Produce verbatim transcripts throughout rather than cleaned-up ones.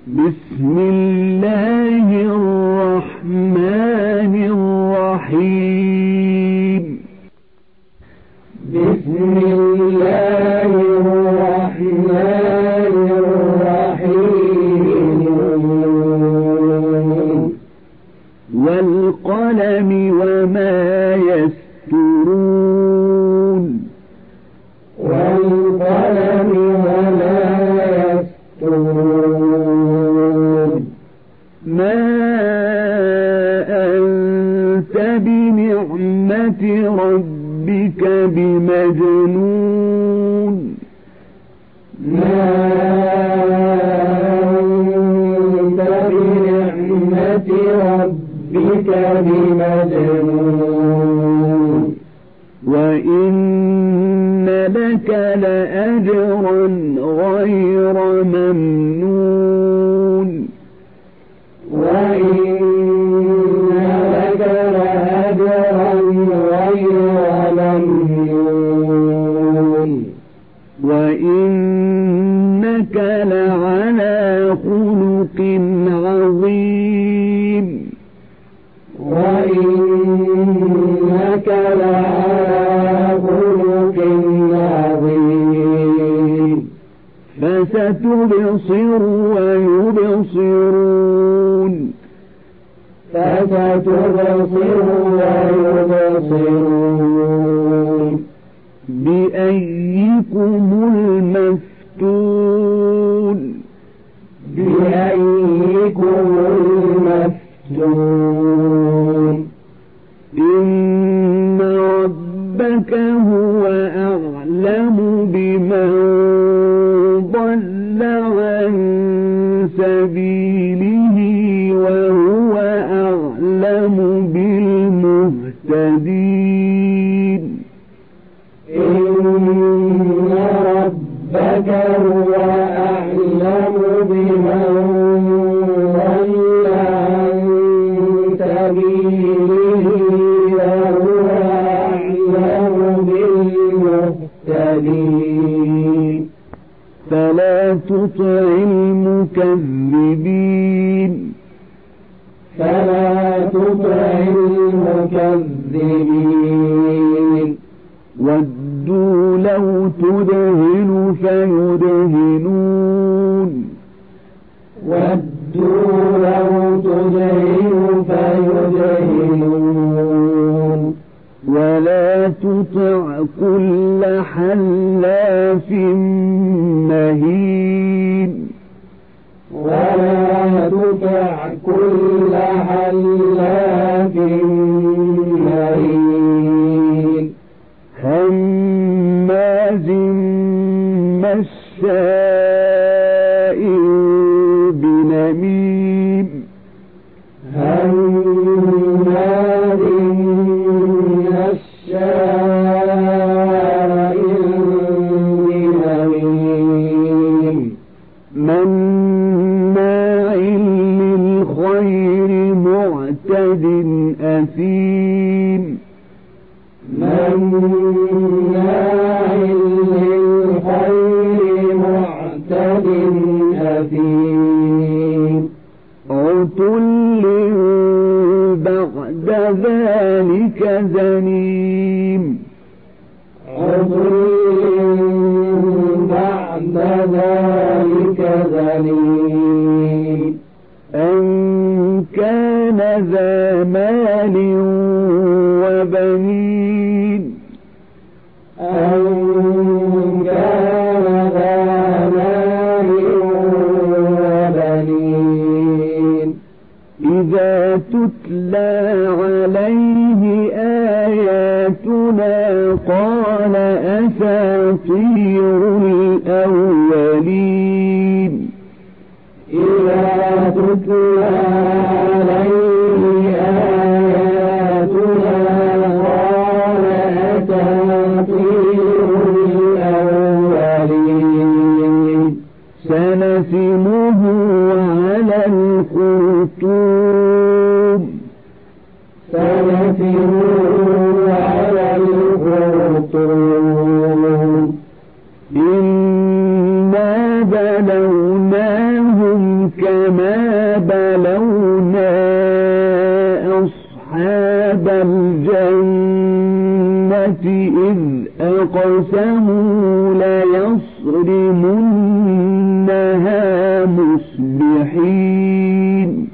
بسم الله الرحمن الرحيم بسم الله الرحمن الرحيم والقلم وما يسطرون والقلم وما يسطرون ما أنت بنعمة ربك بمجنون ما أنت بنعمة ربك بمجنون وإن لك لأجرا غير ممنون وإن لك لأجرا غير ممنون وإنك لعلى خلق عظيم وإنك لعلى خلق عظيم فستبصر ويبصرون فستبصر ويبصرون بأيكم المفتون بأيكم المفتون إن ربك هو أعلم بمن ضل عن سبيله وهو أعلم بالمهتدين إن ربك هو أعلم بمن ضل عن سبيله وهو أعلم بالمهتدين فلا تطع المكذبين فلا تطع المكذبين ودوا لو تدهن فيدهنون ودوا لو تدهن فيدهنون ولا تطع كل حلاف مهين ولا تطع كل حلاف مهين هماز مشاء بنميم هماز مشاء بنميم مناع للخير معتد أثيم مناع للخير معتد أثيم عتل بعد ذلك زنيم عتل بعد ذلك زنيم أن كان ذا مال وبنين أن كان ذا مال وبنين إذا تتلى عليه آياتنا قال أساطير الأولين إذا تتلى عليه آياتنا قال أساطير الأولين سنسمه على الخرطوم سنسمه على الخرطوم إنا بلوناهم كما بلونا أصحاب الجنة إذ أقسموا ليصرمنها مصبحين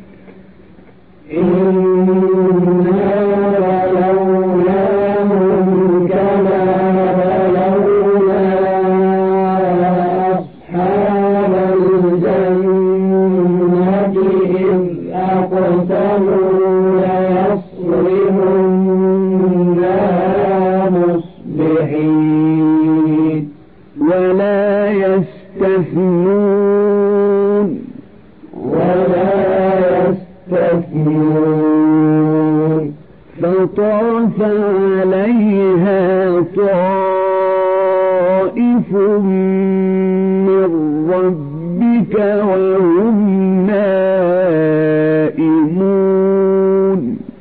ولا يستثنون ولا يستثنون فطاف عليها طائف من ربك وهم نائمون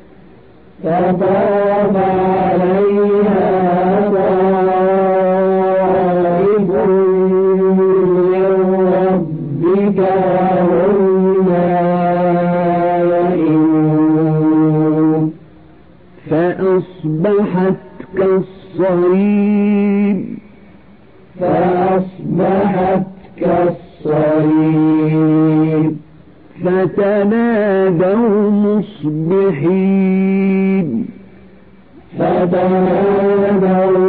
فطاف عليها طائف من ربك وهم نائمون فأصبحت كالصريم فأصبحت كالصريم فتنادوا مصبحين فتنادوا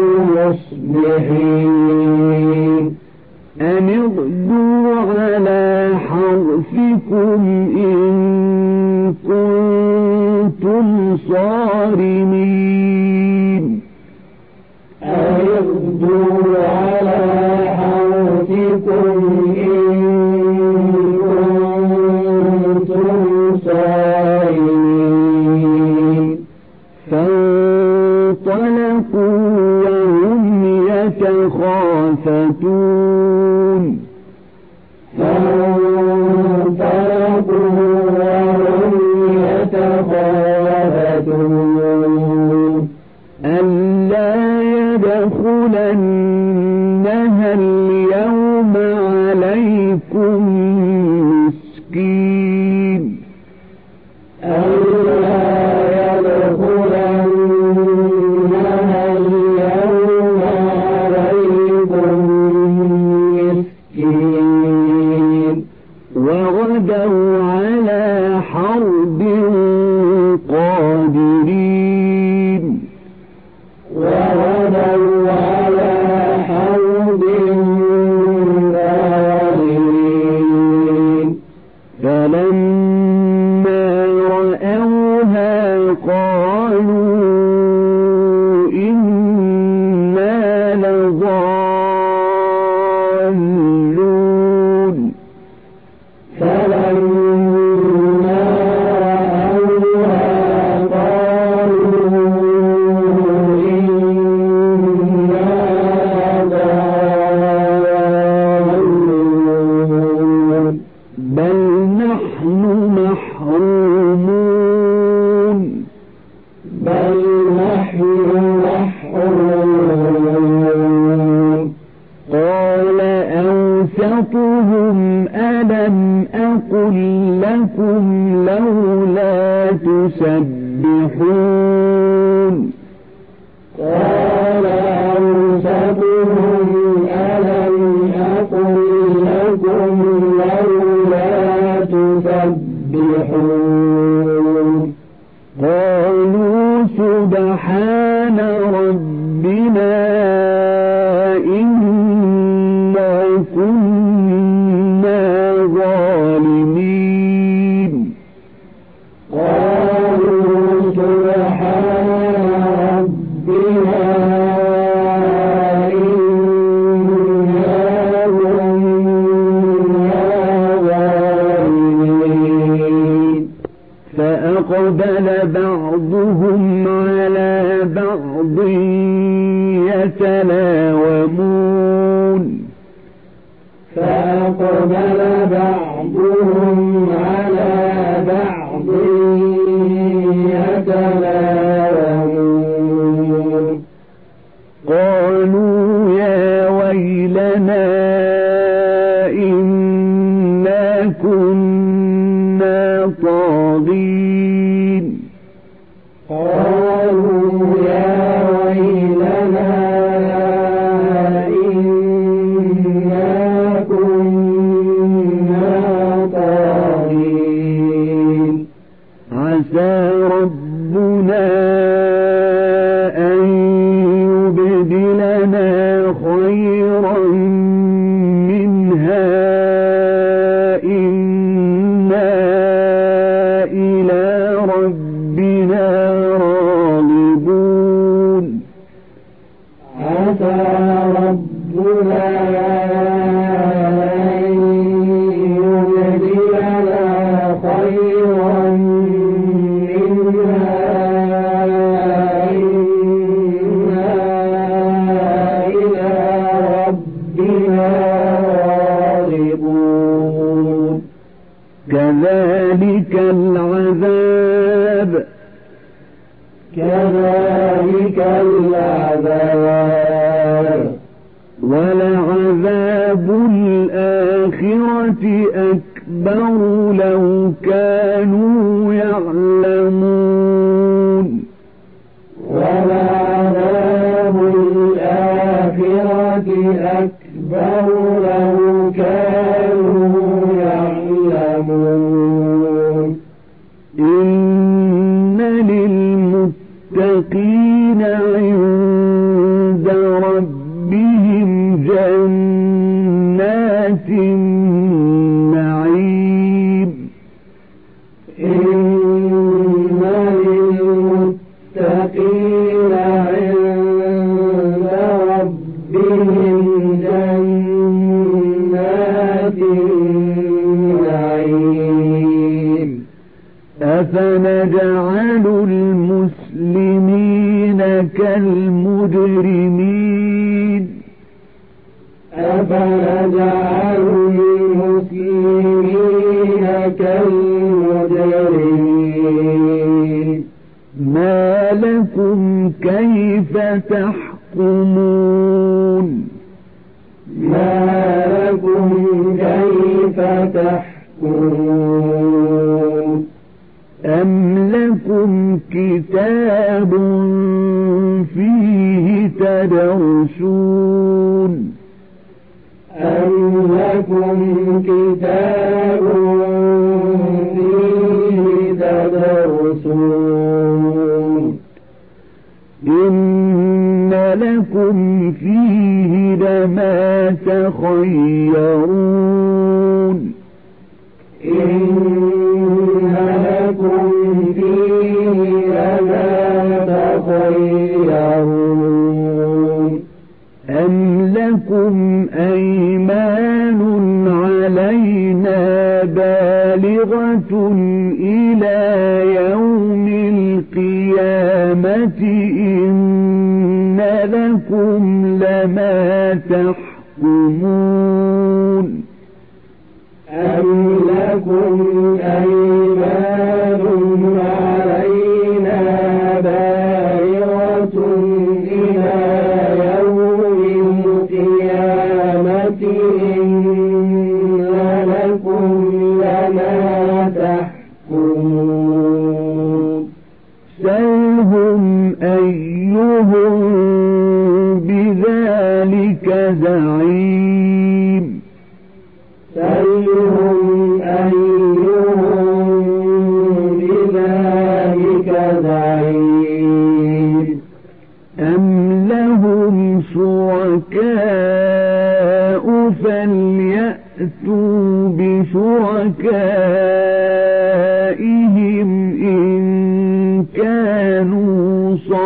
مصبحين أن اغدوا على حرثكم إن كنتم صارمين أن اغدوا على حرثكم إن كنتم صارمين فانطلقوا وهم يتخافتون فانطلقوا وهم يتخافتون ألا يدخلنها اليوم عليكم مسكين ألا يدخلنها اليوم عليكم مسكين وغدوا على حرد قادرين وغدوا على حرد قادرين فلما رأوها قالوا إنا لضالون فلما رأوها قالوا إنا لضالون بل نحن محرومون بل نحن محرومون قال أوسطهم ألم أقل لكم لولا تسبحون قال أوسطهم ألم أقل لكم لولا تسبحون قالوا سبحان ربنا إنا كنا ظالمين قالوا سبحان ربنا إنا كنا ظالمين فأقبل بعضهم على بعض يتلاومون فأقبل بعضهم على بعض يتلاومون قالوا يا ويلنا إنا كنا طاغين قالوا يا ويلنا إنا كنا طاغين عسى ربنا أن يبدلنا خيرا منها إنا إلى ربنا راغبون عسى ربنا أن يبدلنا خيرا منها إنا إلى ربنا راغبون كذلك العذاب كذلك العذاب ولعذاب الآخرة أكبر لو كانوا يعلمون ولعذاب الآخرة أكبر لو كانوا يعلمون إن للمتقين عند ربهم جنات النعيم إن للمتقين عند ربهم جنات النعيم أفنجعل المسلمين كالمجرمين أفنجعل المسلمين كالمجرمين ما لكم كيف تحكمون ما لكم كيف تحكمون أم لكم كتاب فيه تدرسون أم لكم كتاب فيه تدرسون إن لكم فيه لما تخيرون إن لكم فيه لما تخيرون أم لكم أيمان علينا بالغة إلى يوم القيامة إن لكم لما تحكمون أم لكم أيمان علينا بالغة إلى يوم القيامة إن لكم لما تحكمون سلهم أيهم بذلك زعيم سلهم أيهم بذلك زعيم أم لهم شركاء فليأتوا بشركائهم إن كانوا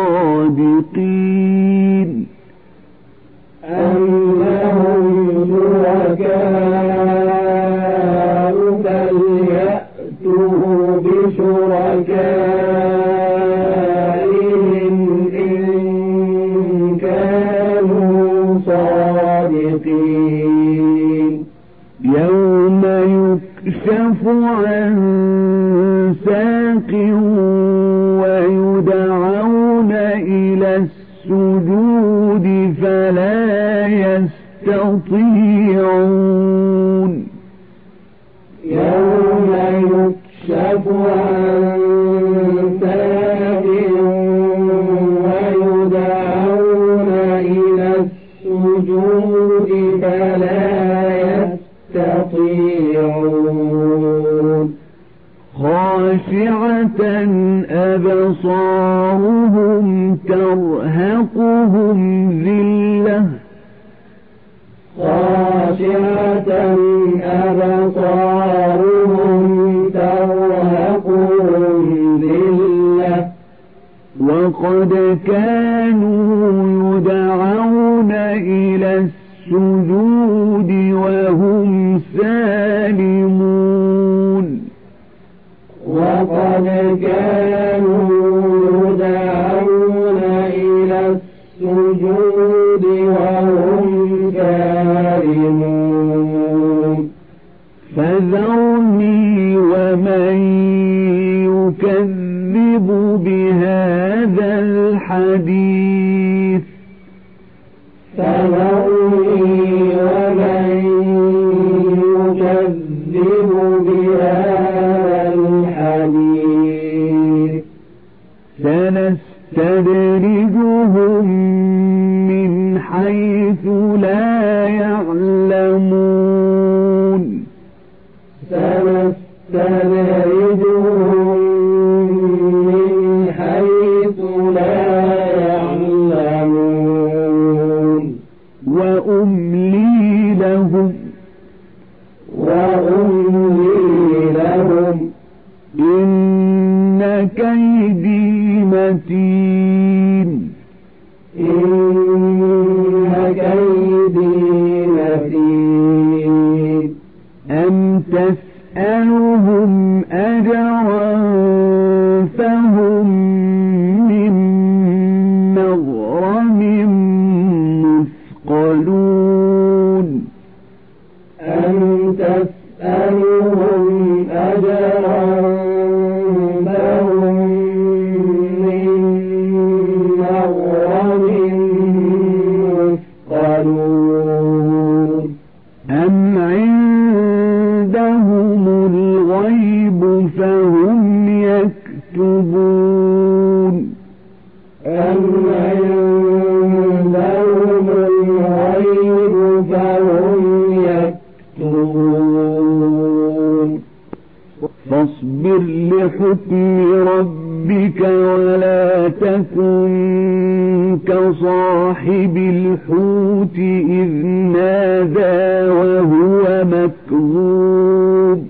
صادقين أم لهم شركاء فليأتوا بشركائهم إن كانوا صادقين يوم يكشف عن ساق ويدعون إلى السجود فلا يستطيعون يوم يكشف عن ساق ويدعون إلى السجود فلا يستطيعون خاشعة أبصارهم ترهقهم ذلة خاشعة أبصارهم ترهقهم ذلة وقد كانوا يدعون إلى السجود وهم سالمون وقد كانوا يدعون إلى السجود وهم سالمون فذرني ومن يكذب بهذا الحديث فذرني ومن يكذب بهذا الحديث سنستدرجهم من حيث لا يعلمون سنستدرجهم من حيث لا يعلمون وأملي لهم وأملي لهم إن كيدي متين إن كيدي متين أم تسألهم أجرا فهم من مغرم مثقلون أم تسألهم أجرا فهم من مغرم مثقلون أم عندهم الغيب فهم يكتبون أم عندهم الغيب فهم يكتبون فاصبر لحكم ربك ولا تكن كصاحب الحوت إذ نادى وهو مكذوب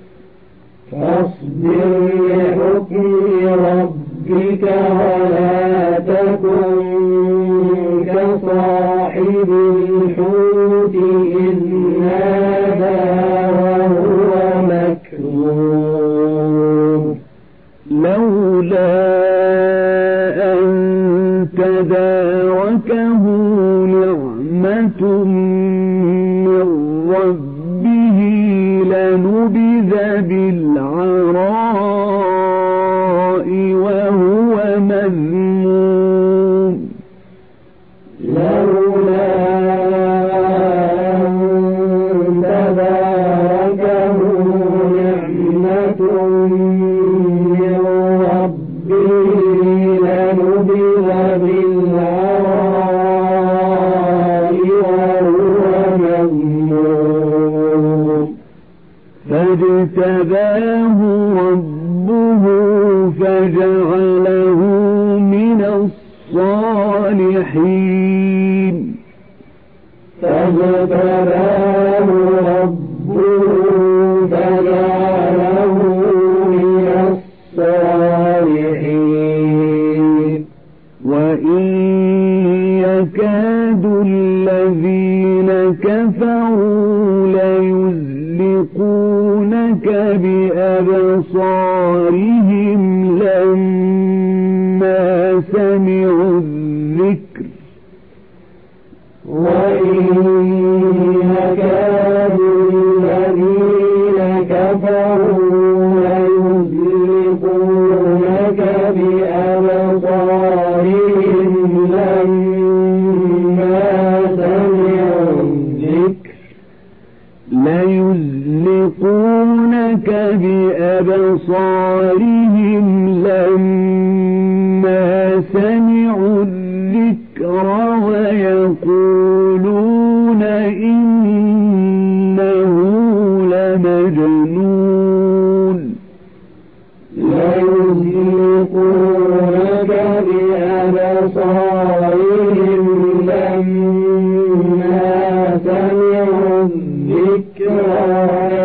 فاصبر لحكم ربك ولا تكن كصاحب الحوت إذ نادى وهو مكذوب لولا أن تداركه نعمة من ربه لنبذ بالعراء وهو مذموم لولا أن تداركه نعمة من ربه لنبذ بالعراء وهو مذموم فاجتباه ربه فجعله من الصالحين فاجتباه ربه فجعله من الصالحين وإن يكاد الذين كفروا ليزلقونك بأبصارهم لما سمعوا الذكر وإن يكاد الذين كفروا ليزلقونك بأبصارهم لما سمعوا الذكر ليزلقونك يسلقونك بأبصارهم لما سمعوا الذكر ويقولون إنه لمجنون يسلقونك بأبصارهم لما سمعوا الذكر